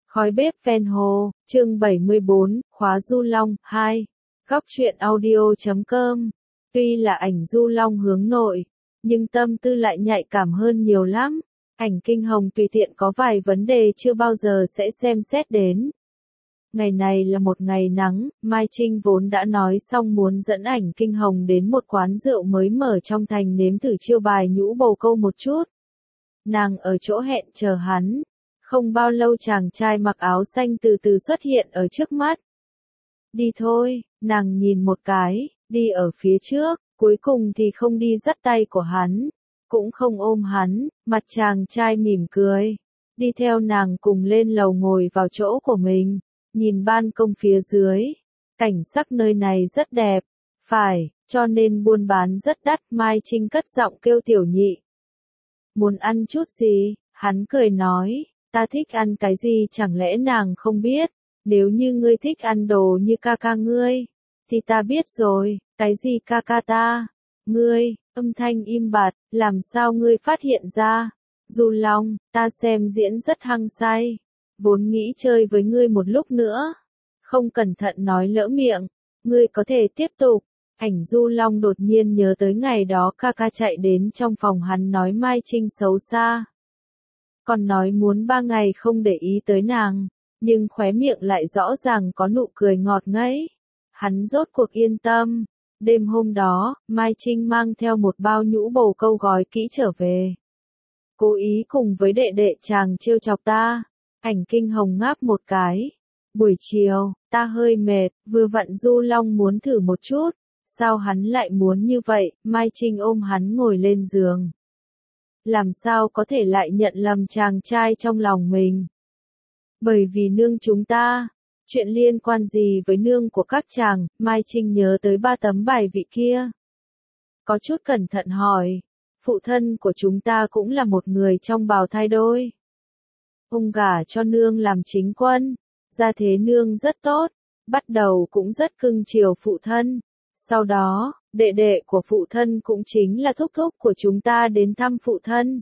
Khói bếp ven hồ, chương 74, khóa Du Long, 2. Góc truyện audio.com. Tuy là ảnh Du Long hướng nội, nhưng tâm tư lại nhạy cảm hơn nhiều lắm. Ảnh Kinh Hồng tùy tiện có vài vấn đề chưa bao giờ sẽ xem xét đến. Ngày này là một ngày nắng, Mai Trinh vốn đã nói xong muốn dẫn ảnh Kinh Hồng đến một quán rượu mới mở trong thành nếm thử chiêu bài nhũ bầu câu một chút. Nàng ở chỗ hẹn chờ hắn. Không bao lâu chàng trai mặc áo xanh từ từ xuất hiện ở trước mắt. Đi thôi, nàng nhìn một cái, đi ở phía trước, cuối cùng thì không đi dắt tay của hắn, cũng không ôm hắn, mặt chàng trai mỉm cười. Đi theo nàng cùng lên lầu ngồi vào chỗ của mình, nhìn ban công phía dưới. Cảnh sắc nơi này rất đẹp, phải, cho nên buôn bán rất đắt. Mai Trinh cất giọng kêu Tiểu Nhị. Muốn ăn chút gì? Hắn cười nói. Ta thích ăn cái gì chẳng lẽ nàng không biết, nếu như ngươi thích ăn đồ như ca ca ngươi, thì ta biết rồi, cái gì ca ca ta, ngươi, âm thanh im bặt, làm sao ngươi phát hiện ra, Du Long, ta xem diễn rất hăng say, vốn nghĩ chơi với ngươi một lúc nữa, không cẩn thận nói lỡ miệng, ngươi có thể tiếp tục. Ảnh Du Long đột nhiên nhớ tới ngày đó ca ca chạy đến trong phòng hắn nói Mai Trinh xấu xa. Còn nói muốn 3 ngày không để ý tới nàng, nhưng khóe miệng lại rõ ràng có nụ cười ngọt ngấy. Hắn rốt cuộc yên tâm. Đêm hôm đó, Mai Trinh mang theo một bao nhũ bầu câu gói kỹ trở về. Cố ý cùng với đệ đệ chàng trêu chọc ta. Ảnh Kinh Hồng ngáp một cái. Buổi chiều, ta hơi mệt, vừa vặn Du Long muốn thử một chút. Sao hắn lại muốn như vậy? Mai Trinh ôm hắn ngồi lên giường. Làm sao có thể lại nhận lầm chàng trai trong lòng mình? Bởi vì nương chúng ta, chuyện liên quan gì với nương của các chàng? Mai Trinh nhớ tới 3 tấm bài vị kia. Có chút cẩn thận hỏi, phụ thân của chúng ta cũng là một người trong bào thai đôi. Ông gả cho nương làm chính quân, gia thế nương rất tốt, bắt đầu cũng rất cưng chiều phụ thân. Sau đó, đệ đệ của phụ thân cũng chính là thúc thúc của chúng ta đến thăm phụ thân.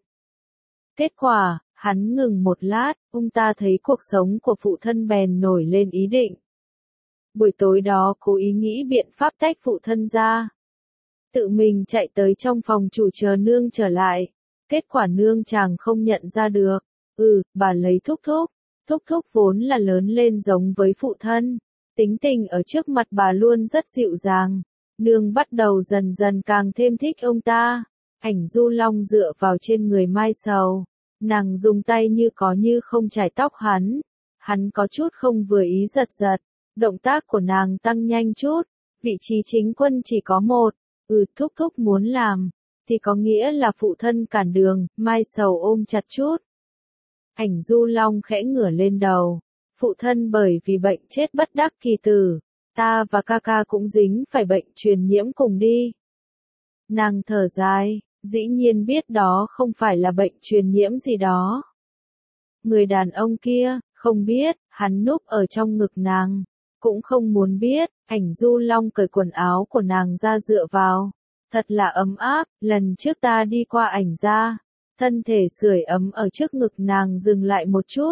Kết quả, hắn ngừng một lát, ông ta thấy cuộc sống của phụ thân bèn nổi lên ý định. Buổi tối đó cố ý nghĩ biện pháp tách phụ thân ra. Tự mình chạy tới trong phòng chủ chờ nương trở lại. Kết quả nương chàng không nhận ra được. Bà lấy thúc thúc. Thúc thúc vốn là lớn lên giống với phụ thân. Tính tình ở trước mặt bà luôn rất dịu dàng. Nương bắt đầu dần dần càng thêm thích ông ta. Ảnh Du Long dựa vào trên người Mai Sầu. Nàng dùng tay như có như không chải tóc hắn. Hắn có chút không vừa ý giật giật. Động tác của nàng tăng nhanh chút. Vị trí chính quân chỉ có một. Thúc thúc muốn làm. Thì có nghĩa là phụ thân cản đường. Mai Sầu ôm chặt chút. Ảnh Du Long khẽ ngửa lên đầu. Phụ thân bởi vì bệnh chết bất đắc kỳ tử. Ta và ca ca cũng dính phải bệnh truyền nhiễm cùng đi. Nàng thở dài, dĩ nhiên biết đó không phải là bệnh truyền nhiễm gì đó. Người đàn ông kia, không biết, hắn núp ở trong ngực nàng, cũng không muốn biết. Ảnh Du Long cởi quần áo của nàng ra dựa vào. Thật là ấm áp, lần trước ta đi qua ảnh ra, thân thể sưởi ấm ở trước ngực nàng dừng lại một chút.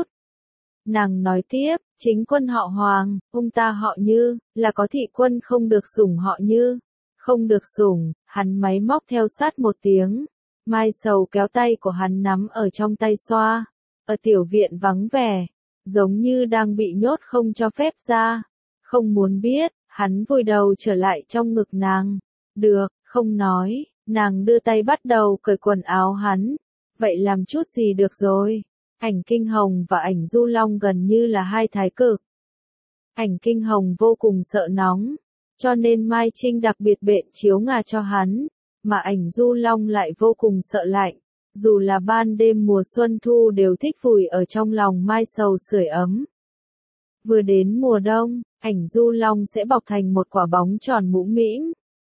Nàng nói tiếp, chính quân họ Hoàng, ông ta họ Như, là có thị quân không được sủng họ Như. Không được sủng, hắn máy móc theo sát một tiếng. Mai Sầu kéo tay của hắn nắm ở trong tay xoa. Ở tiểu viện vắng vẻ, giống như đang bị nhốt không cho phép ra. Không muốn biết, hắn vùi đầu trở lại trong ngực nàng. Được, không nói, nàng đưa tay bắt đầu cởi quần áo hắn. Vậy làm chút gì được rồi. Ảnh Kinh Hồng và ảnh Du Long gần như là hai thái cực. Ảnh Kinh Hồng vô cùng sợ nóng, cho nên Mai Trinh đặc biệt bện chiếu ngà cho hắn, mà ảnh Du Long lại vô cùng sợ lạnh. Dù là ban đêm mùa xuân thu đều thích vùi ở trong lòng Mai Sầu sưởi ấm. Vừa đến mùa đông, ảnh Du Long sẽ bọc thành một quả bóng tròn mũm mĩm.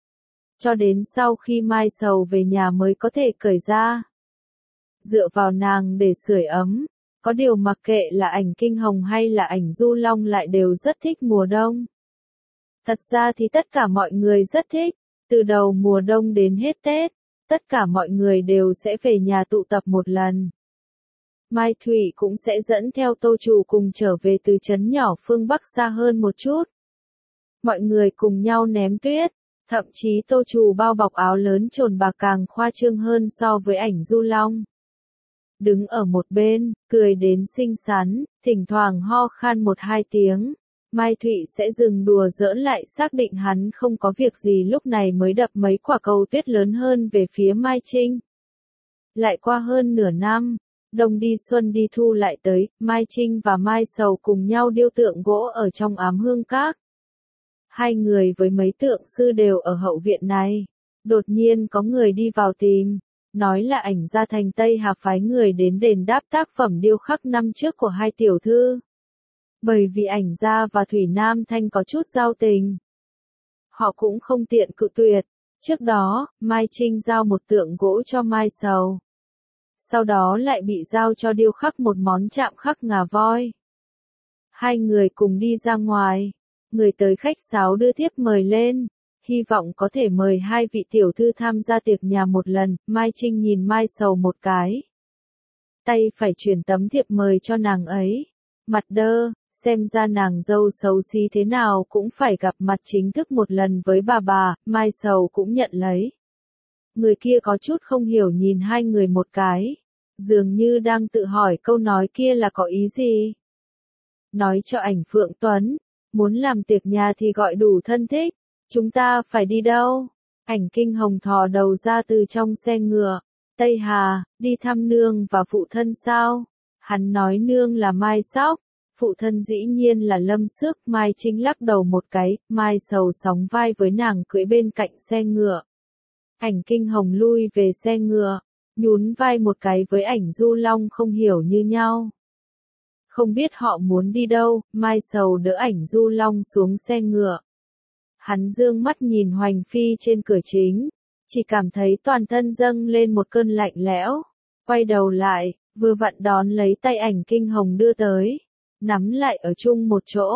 Cho đến sau khi Mai Sầu về nhà mới có thể cởi ra. Dựa vào nàng để sưởi ấm. Có điều mặc kệ là ảnh Kinh Hồng hay là ảnh Du Long lại đều rất thích mùa đông. Thật ra thì tất cả mọi người rất thích. Từ đầu mùa đông đến hết Tết, tất cả mọi người đều sẽ về nhà tụ tập một lần. Mai Thủy cũng sẽ dẫn theo Tô Trù cùng trở về từ trấn nhỏ phương Bắc xa hơn một chút. Mọi người cùng nhau ném tuyết, thậm chí Tô Trù bao bọc áo lớn trồn bà càng khoa trương hơn so với ảnh Du Long. Đứng ở một bên, cười đến xinh xắn, thỉnh thoảng ho khan một hai tiếng. Mai Thụy sẽ dừng đùa giỡn lại xác định hắn không có việc gì lúc này mới đập mấy quả cầu tuyết lớn hơn về phía Mai Trinh. Lại qua hơn nửa năm, đông đi xuân đi thu lại tới, Mai Trinh và Mai Sầu cùng nhau điêu tượng gỗ ở trong Ám Hương Các. Hai người với mấy tượng sư đều ở hậu viện này. Đột nhiên có người đi vào tìm, nói là ảnh gia thành Tây Hà phái người đến đền đáp tác phẩm điêu khắc năm trước của hai tiểu thư. Bởi vì ảnh gia và Thủy Nam Thanh có chút giao tình, họ cũng không tiện cự tuyệt. Trước đó, Mai Trinh giao một tượng gỗ cho Mai Sầu. Sau đó lại bị giao cho điêu khắc một món chạm khắc ngà voi. Hai người cùng đi ra ngoài. Người tới khách sáo đưa thiếp mời lên. Hy vọng có thể mời hai vị tiểu thư tham gia tiệc nhà một lần. Mai Trinh nhìn Mai Sầu một cái. Tay phải chuyển tấm thiệp mời cho nàng ấy. Mặt đơ, xem ra nàng dâu xấu xí thế nào cũng phải gặp mặt chính thức một lần với bà. Mai Sầu cũng nhận lấy. Người kia có chút không hiểu nhìn hai người một cái. Dường như đang tự hỏi câu nói kia là có ý gì. Nói cho ảnh Phượng Tuấn. Muốn làm tiệc nhà thì gọi đủ thân thích. Chúng ta phải đi đâu? Ảnh Kinh Hồng thò đầu ra từ trong xe ngựa. Tây Hà, đi thăm nương và phụ thân sao? Hắn nói nương là Mai Sóc. Phụ thân dĩ nhiên là Lâm Sức. Mai Trinh lắc đầu một cái. Mai Sầu sóng vai với nàng cưỡi bên cạnh xe ngựa. Ảnh Kinh Hồng lui về xe ngựa. Nhún vai một cái với ảnh Du Long không hiểu như nhau. Không biết họ muốn đi đâu, Mai Sầu đỡ ảnh Du Long xuống xe ngựa. Hắn dương mắt nhìn Hoành Phi trên cửa chính, chỉ cảm thấy toàn thân dâng lên một cơn lạnh lẽo. Quay đầu lại, vừa vặn đón lấy tay ảnh Kinh Hồng đưa tới, nắm lại ở chung một chỗ.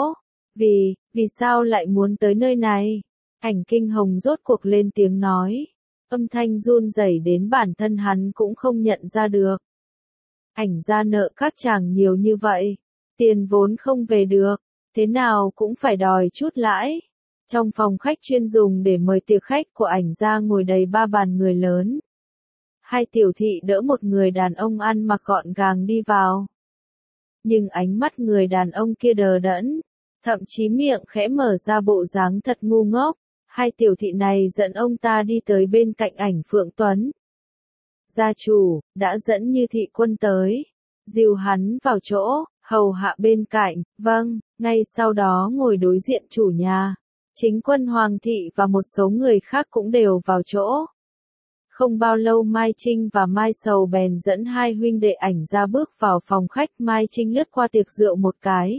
Vì sao lại muốn tới nơi này? Ảnh Kinh Hồng rốt cuộc lên tiếng nói. Âm thanh run rẩy đến bản thân hắn cũng không nhận ra được. Ảnh gia nợ các chàng nhiều như vậy, tiền vốn không về được, thế nào cũng phải đòi chút lãi. Trong phòng khách chuyên dùng để mời tiệc khách của ảnh gia ngồi đầy 3 bàn người lớn. Hai tiểu thị đỡ một người đàn ông ăn mặc gọn gàng đi vào. Nhưng ánh mắt người đàn ông kia đờ đẫn, thậm chí miệng khẽ mở ra bộ dáng thật ngu ngốc. Hai tiểu thị này dẫn ông ta đi tới bên cạnh ảnh Phượng Tuấn. Gia chủ, đã dẫn Như thị quân tới. Dìu hắn vào chỗ, hầu hạ bên cạnh, vâng, ngay sau đó ngồi đối diện chủ nhà. Chính quân Hoàng thị và một số người khác cũng đều vào chỗ. Không bao lâu Mai Trinh và Mai Sầu bèn dẫn hai huynh đệ ảnh ra bước vào phòng khách. Mai Trinh lướt qua tiệc rượu một cái.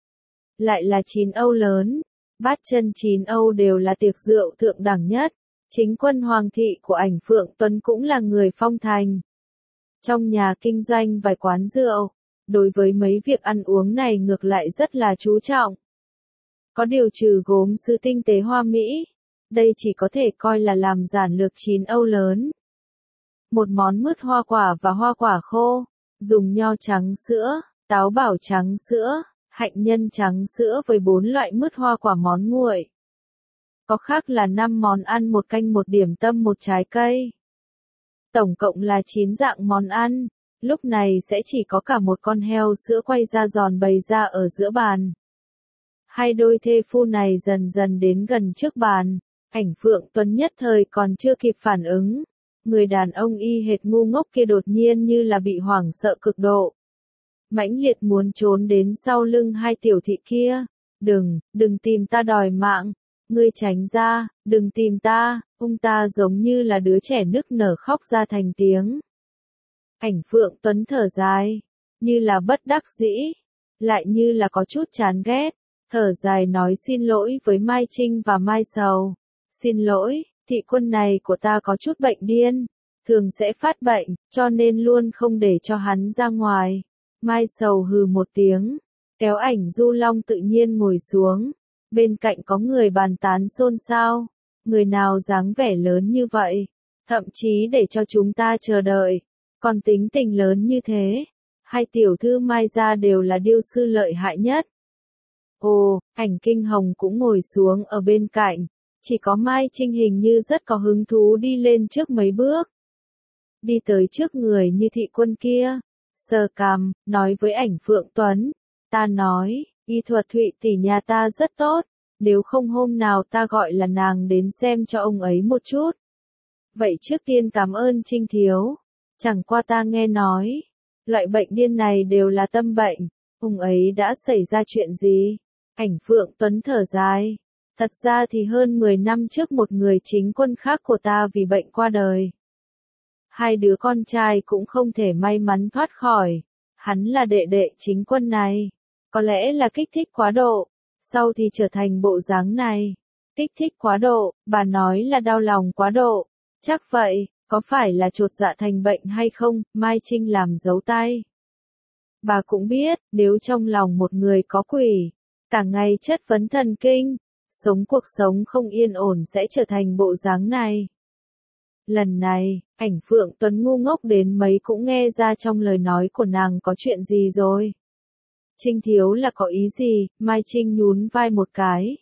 Lại là 9 Âu lớn. Bát chân 9 Âu đều là tiệc rượu thượng đẳng nhất. Chính quân Hoàng thị của ảnh Phượng Tuấn cũng là người phong thành. Trong nhà kinh doanh vài quán rượu, đối với mấy việc ăn uống này ngược lại rất là chú trọng. Có điều trừ gốm sứ tinh tế hoa mỹ, đây chỉ có thể coi là làm giản lược 9 Âu lớn. Một món mứt hoa quả và hoa quả khô, dùng nho trắng sữa, táo bảo trắng sữa, hạnh nhân trắng sữa với 4 loại mứt hoa quả món nguội. Có khác là 5 món ăn, một canh, một điểm tâm, một trái cây. Tổng cộng là 9 dạng món ăn, lúc này sẽ chỉ có cả một con heo sữa quay ra giòn bày ra ở giữa bàn. Hai đôi thê phu này dần dần đến gần trước bàn, ảnh Phượng Tuấn nhất thời còn chưa kịp phản ứng. Người đàn ông y hệt ngu ngốc kia đột nhiên như là bị hoảng sợ cực độ. Mãnh liệt muốn trốn đến sau lưng hai tiểu thị kia. Đừng tìm ta đòi mạng. Ngươi tránh ra, đừng tìm ta. Ông ta giống như là đứa trẻ nức nở khóc ra thành tiếng. Ảnh Phượng Tuấn thở dài, như là bất đắc dĩ, lại như là có chút chán ghét. Thở dài nói xin lỗi với Mai Trinh và Mai Sầu. Xin lỗi, thị quân này của ta có chút bệnh điên, thường sẽ phát bệnh, cho nên luôn không để cho hắn ra ngoài. Mai Sầu hừ một tiếng, kéo ảnh Du Long tự nhiên ngồi xuống. Bên cạnh có người bàn tán xôn xao. Người nào dáng vẻ lớn như vậy, thậm chí để cho chúng ta chờ đợi, còn tính tình lớn như thế. Hai tiểu thư Mai gia đều là điêu sư lợi hại nhất. Ồ, Ảnh Kinh Hồng cũng ngồi xuống ở bên cạnh, chỉ có Mai Trinh hình như rất có hứng thú đi lên trước mấy bước. Đi tới trước người Như Thị Quân kia, sờ cằm, nói với Ảnh Phượng Tuấn, ta nói, y thuật Thụy tỷ nhà ta rất tốt, nếu không hôm nào ta gọi là nàng đến xem cho ông ấy một chút. Vậy trước tiên cảm ơn Trinh thiếu, chẳng qua ta nghe nói, loại bệnh điên này đều là tâm bệnh, ông ấy đã xảy ra chuyện gì? Ảnh Phượng Tuấn thở dài, thật ra thì hơn 10 năm trước một người chính quân khác của ta vì bệnh qua đời. Hai đứa con trai cũng không thể may mắn thoát khỏi, hắn là đệ đệ chính quân này, có lẽ là kích thích quá độ, sau thì trở thành bộ dáng này. Kích thích quá độ, bà nói là đau lòng quá độ, chắc vậy, có phải là chột dạ thành bệnh hay không? Mai Trinh làm dấu tay. Bà cũng biết, nếu trong lòng một người có quỷ, cả ngày chất vấn thần kinh, sống cuộc sống không yên ổn sẽ trở thành bộ dáng này. Lần này, Ảnh Phượng Tuấn ngu ngốc đến mấy cũng nghe ra trong lời nói của nàng có chuyện gì rồi. Trinh thiếu là có ý gì? Mai Trinh nhún vai một cái.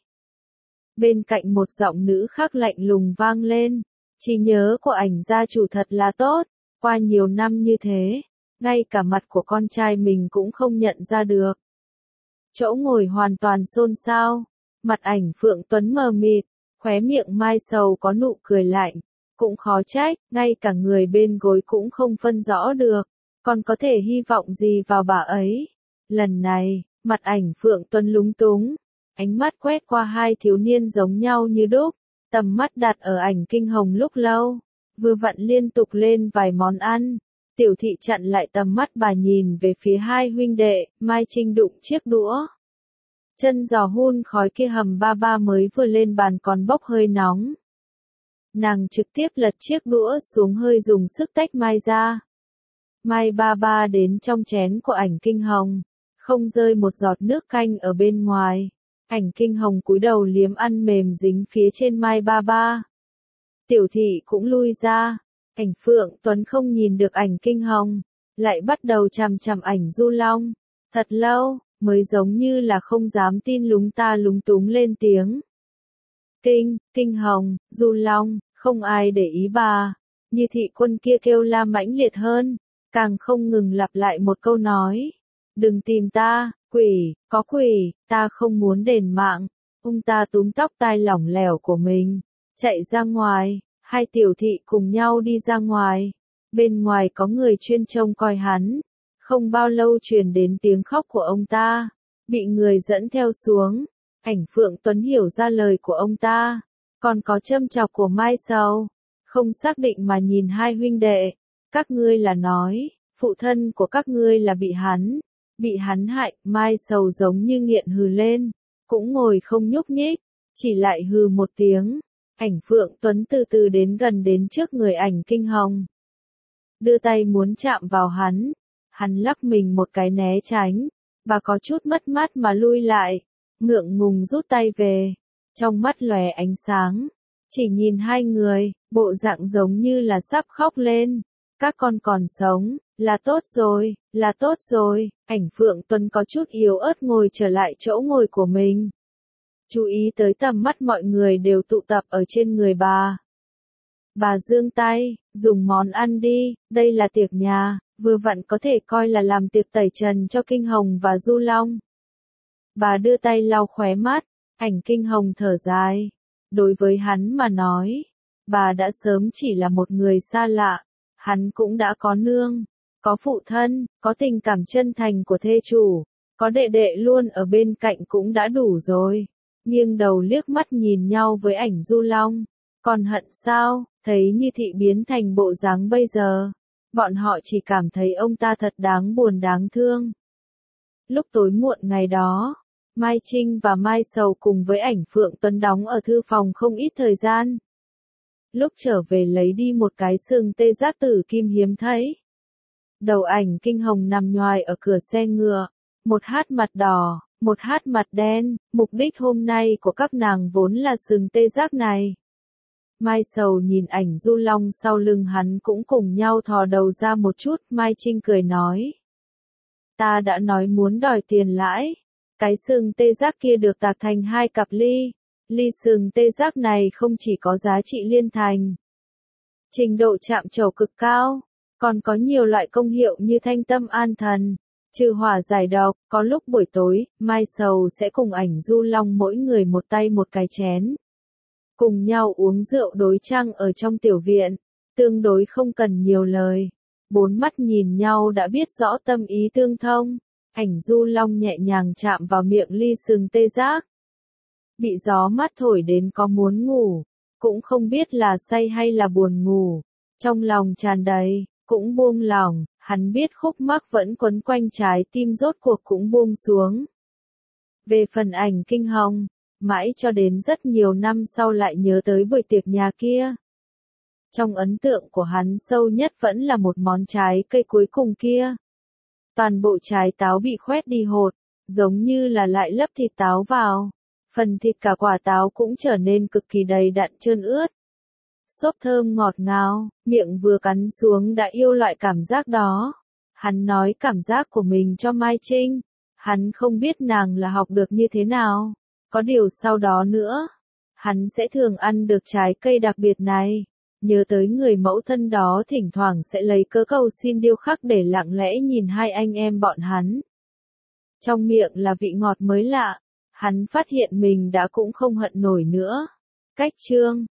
Bên cạnh một giọng nữ khác lạnh lùng vang lên. Trí nhớ của Ảnh gia chủ thật là tốt, qua nhiều năm như thế, ngay cả mặt của con trai mình cũng không nhận ra được. Chỗ ngồi hoàn toàn xôn xao, mặt Ảnh Phượng Tuấn mờ mịt, khóe miệng Mai Sầu có nụ cười lạnh, cũng khó trách, ngay cả người bên gối cũng không phân rõ được, còn có thể hy vọng gì vào bà ấy. Lần này, mặt Ảnh Phượng Tuấn lúng túng, ánh mắt quét qua hai thiếu niên giống nhau như đúc, tầm mắt đặt ở Ảnh Kinh Hồng lúc lâu, vừa vặn liên tục lên vài món ăn. Tiểu thị chặn lại tầm mắt bà nhìn về phía hai huynh đệ, Mai Trinh đụng chiếc đũa. Chân giò hun khói kia hầm ba ba mới vừa lên bàn còn bốc hơi nóng. Nàng trực tiếp lật chiếc đũa xuống hơi dùng sức tách Mai ra. Mai ba ba đến trong chén của Ảnh Kinh Hồng, không rơi một giọt nước canh ở bên ngoài. Ảnh Kinh Hồng cúi đầu liếm ăn mềm dính phía trên Mai ba ba. Tiểu thị cũng lui ra. Ảnh Phượng Tuấn không nhìn được Ảnh Kinh Hồng, lại bắt đầu chằm chằm Ảnh Du Long. Thật lâu, mới giống như là không dám tin lúng ta lúng túng lên tiếng. Kinh Hồng, Du Long, không ai để ý bà. Như Thị Quân kia kêu la mãnh liệt hơn, càng không ngừng lặp lại một câu nói. Đừng tìm ta, quỷ, có quỷ, ta không muốn đền mạng. Ông ta túm tóc tai lỏng lẻo của mình, chạy ra ngoài. Hai tiểu thị cùng nhau đi ra ngoài. Bên ngoài có người chuyên trông coi hắn. Không bao lâu truyền đến tiếng khóc của ông ta. Bị người dẫn theo xuống. Ảnh Phượng Tuấn hiểu ra lời của ông ta. Còn có châm chọc của Mai Sầu. Không xác định mà nhìn hai huynh đệ. Các ngươi là nói, phụ thân của các ngươi là bị hắn hại. Mai Sầu giống như nghiện hừ lên. Cũng ngồi không nhúc nhích. Chỉ lại hừ một tiếng. Ảnh Phượng Tuấn từ từ đến gần đến trước người Ảnh Kinh Hồng. Đưa tay muốn chạm vào hắn. Hắn lắc mình một cái né tránh. Bà có chút mất mát mà lui lại. Ngượng ngùng rút tay về. Trong mắt lóe ánh sáng. Chỉ nhìn hai người, bộ dạng giống như là sắp khóc lên. Các con còn sống, là tốt rồi, là tốt rồi. Ảnh Phượng Tuấn có chút yếu ớt ngồi trở lại chỗ ngồi của mình. Chú ý tới tầm mắt mọi người đều tụ tập ở trên người bà. Bà giương tay, dùng món ăn đi, đây là tiệc nhà, vừa vặn có thể coi là làm tiệc tẩy trần cho Kinh Hồng và Du Long. Bà đưa tay lau khóe mắt, Ảnh Kinh Hồng thở dài. Đối với hắn mà nói, bà đã sớm chỉ là một người xa lạ, hắn cũng đã có nương, có phụ thân, có tình cảm chân thành của thê chủ, có đệ đệ luôn ở bên cạnh cũng đã đủ rồi. Nghiêng đầu liếc mắt nhìn nhau với Ảnh Du Long. Còn hận sao, thấy Như Thị biến thành bộ dáng bây giờ. Bọn họ chỉ cảm thấy ông ta thật đáng buồn đáng thương. Lúc tối muộn ngày đó, Mai Trinh và Mai Sầu cùng với Ảnh Phượng Tuấn đóng ở thư phòng không ít thời gian. Lúc trở về lấy đi một cái sừng tê giác tử kim hiếm thấy. Đầu Ảnh Kinh Hồng nằm nhoài ở cửa xe ngựa, một hát mặt đỏ. Một hát mặt đen, mục đích hôm nay của các nàng vốn là sừng tê giác này. Mai Sầu nhìn Ảnh Du Long sau lưng hắn cũng cùng nhau thò đầu ra một chút, Mai Trinh cười nói. ta đã nói muốn đòi tiền lãi. Cái sừng tê giác kia được tạc thành 2 cặp ly. Ly sừng tê giác này không chỉ có giá trị liên thành, trình độ chạm trổ cực cao, còn có nhiều loại công hiệu như thanh tâm an thần, trừ hỏa giải độc. Có lúc buổi tối, Mai Sầu sẽ cùng ảnh Du Long mỗi người một tay một cái chén, cùng nhau uống rượu đối trăng ở trong tiểu viện, tương đối không cần nhiều lời. Bốn mắt nhìn nhau đã biết rõ tâm ý tương thông. Ảnh Du Long nhẹ nhàng chạm vào miệng ly sừng tê giác. Bị gió mát thổi đến có muốn ngủ, cũng không biết là say hay là buồn ngủ. Trong lòng tràn đầy, cũng buông lòng, hắn biết khúc mắc vẫn quấn quanh trái tim rốt cuộc cũng buông xuống. Về phần ảnh Kinh Hồng, mãi cho đến rất nhiều năm sau lại nhớ tới buổi tiệc nhà kia. Trong ấn tượng của hắn sâu nhất vẫn là một món trái cây cuối cùng kia. Toàn bộ trái táo bị khoét đi hột, giống như là lại lấp thịt táo vào. Phần thịt cả quả táo cũng trở nên cực kỳ đầy đặn trơn ướt. Xốp thơm ngọt ngào, miệng vừa cắn xuống đã yêu loại cảm giác đó. Hắn nói cảm giác của mình cho Mai Trinh. Hắn không biết nàng là học được như thế nào. Có điều sau đó nữa, hắn sẽ thường ăn được trái cây đặc biệt này. Nhớ tới người mẫu thân đó thỉnh thoảng sẽ lấy cớ cầu xin điêu khắc để lặng lẽ nhìn hai anh em bọn hắn. Trong miệng là vị ngọt mới lạ, hắn phát hiện mình đã cũng không hận nổi nữa. Cách chương